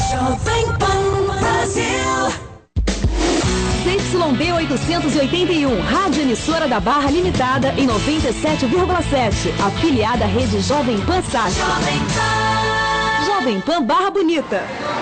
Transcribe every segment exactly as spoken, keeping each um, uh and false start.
Jovem Pan Brasil. C Y B oitocentos e oitenta e um, Rádio Emissora da Barra Limitada em noventa e sete vírgula sete, afiliada à rede Jovem Pan Sasha. Jovem Pan. Jovem Pan Barra Bonita.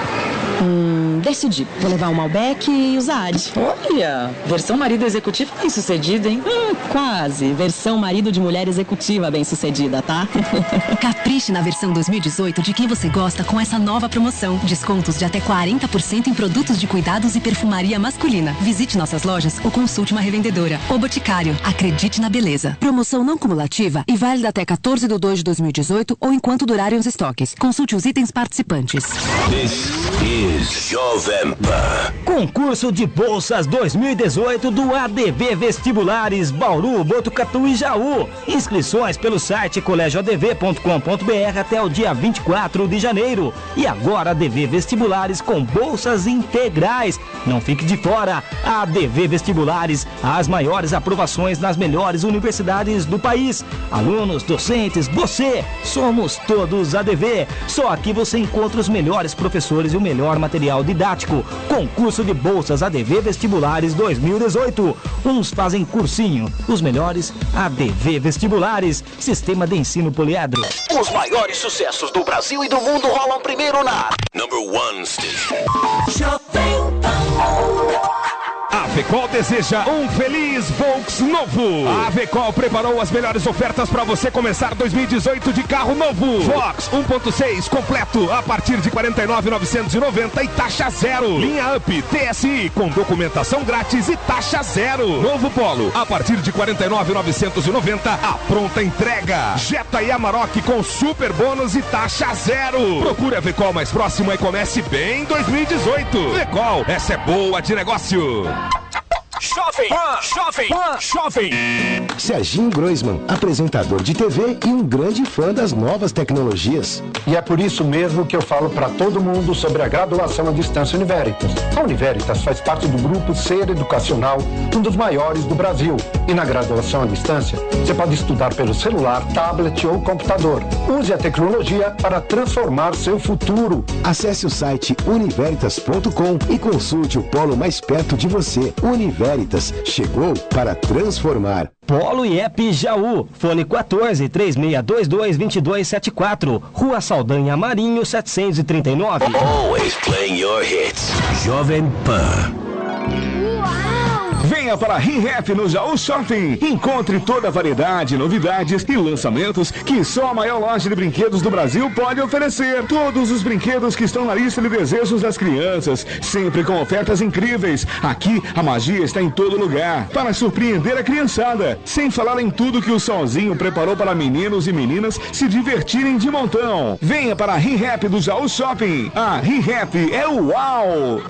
Hum, decidi. Vou levar o Malbec e o Zad. Olha, versão marido executivo bem sucedida, hein? Hum, quase. Versão marido de mulher executiva bem sucedida, tá? Capriche na versão dois mil e dezoito de quem você gosta com essa nova promoção. Descontos de até quarenta por cento em produtos de cuidados e perfumaria masculina. Visite nossas lojas ou consulte uma revendedora. O Boticário, acredite na beleza. Promoção não cumulativa e válida até quatorze de dois de dois mil e dezoito ou enquanto durarem os estoques. Consulte os itens participantes. This is Jovem Pan. Concurso de bolsas dois mil e dezoito do A D V Vestibulares Bauru, Botucatu e Jaú. Inscrições pelo site colégio a d v ponto com ponto b r até o dia vinte e quatro de janeiro. E agora A D V Vestibulares com bolsas integrais. Não fique de fora. A D V Vestibulares, as maiores aprovações nas melhores universidades do país. Alunos, docentes, você, somos todos A D V. Só aqui você encontra os melhores professores e o melhor material didático. Concurso de bolsas A D V Vestibulares dois mil e dezoito. Uns fazem cursinho, os melhores A D V Vestibulares, Sistema de Ensino Poliedro. Os maiores sucessos do Brasil e do mundo rolam primeiro na Number One Station. Jovem Pan. A Vecol deseja um feliz Volks novo. A Vecol preparou as melhores ofertas para você começar dois mil e dezoito de carro novo. Vox um ponto seis completo a partir de quarenta e nove mil novecentos e noventa e taxa zero. Linha Up T S I com documentação grátis e taxa zero. Novo Polo a partir de quarenta e nove mil novecentos e noventa a pronta entrega. Jetta e Amarok com super bônus e taxa zero. Procure a Vecol mais próxima e comece bem dois mil e dezoito. Vecol, essa é boa de negócio. Jovem Pan, Jovem Pan, Jovem. Serginho Groisman, apresentador de T V e um grande fã das novas tecnologias. E é por isso mesmo que eu falo para todo mundo sobre a graduação à distância Univeritas. A Univeritas faz parte do grupo Ser Educacional, um dos maiores do Brasil. E na graduação à distância, você pode estudar pelo celular, tablet ou computador. Use a tecnologia para transformar seu futuro. Acesse o site univeritas ponto com e consulte o polo mais perto de você. Univeritas chegou para transformar. Polo I E P Jaú, fone quatorze, três seis dois dois, dois dois sete quatro, Rua Saldanha Marinho, setecentos e trinta e nove. Always playing your hits. Jovem Pan. Venha para a ReHap no Jaú Shopping. Encontre toda a variedade, novidades e lançamentos que só a maior loja de brinquedos do Brasil pode oferecer. Todos os brinquedos que estão na lista de desejos das crianças, sempre com ofertas incríveis. Aqui a magia está em todo lugar para surpreender a criançada. Sem falar em tudo que o Solzinho preparou para meninos e meninas se divertirem de montão. Venha para a ReHap do Jaú Shopping. A ReHap é o uau!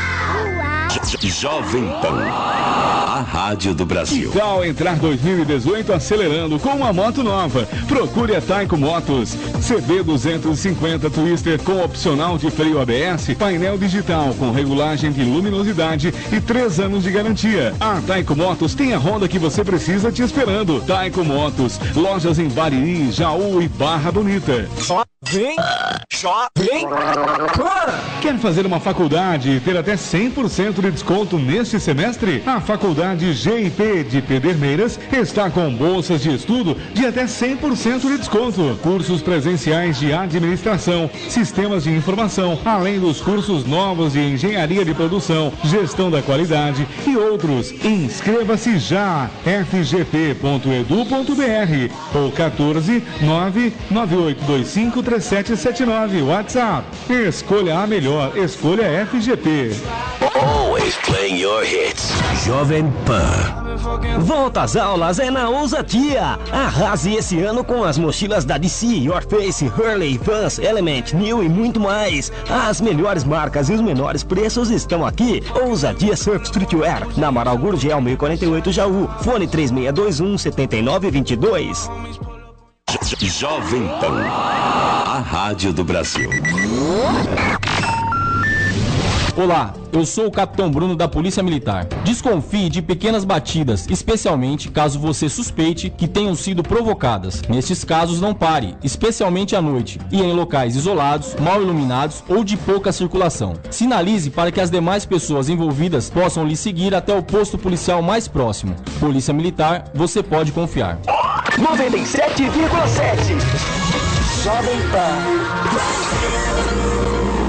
Jovem Pan, a rádio do Brasil. Que tal entrar dois mil e dezoito acelerando com uma moto nova? Procure a Taiko Motos. C B duzentos e cinquenta Twister com opcional de freio A B S, painel digital com regulagem de luminosidade e três anos de garantia. A Taiko Motos tem a Honda que você precisa te esperando. Taiko Motos, lojas em Bariri, Jaú e Barra Bonita. Vem, Jovem Pan. Quer fazer uma faculdade e ter até cem por cento de desconto neste semestre? A Faculdade G I P de Pederneiras está com bolsas de estudo de até cem por cento de desconto. Cursos presenciais de administração, sistemas de informação, além dos cursos novos de engenharia de produção, gestão da qualidade e outros. Inscreva-se já. f g p ponto edu ponto b r ou quatorze, nove nove oito dois cinco, três sete sete nove. WhatsApp. Escolha a melhor. Escolha F G P. Always playing your hits. Jovem Pan. Volta às aulas é na Ousadia. Arrase esse ano com as mochilas da D C, Your Face, Hurley, Vans, Element, New e muito mais. As melhores marcas e os menores preços estão aqui. Ousadia Surf Streetwear, na Amaral Gurgel, mil e quarenta e oito Jaú. Fone três seis dois um, sete nove dois dois. Jovem Pan, a rádio do Brasil. Olá, eu sou o Capitão Bruno da Polícia Militar. Desconfie de pequenas batidas, especialmente caso você suspeite que tenham sido provocadas. Nestes casos, não pare, especialmente à noite e em locais isolados, mal iluminados ou de pouca circulação. Sinalize para que as demais pessoas envolvidas possam lhe seguir até o posto policial mais próximo. Polícia Militar, você pode confiar. noventa e sete vírgula sete Jovem Pan.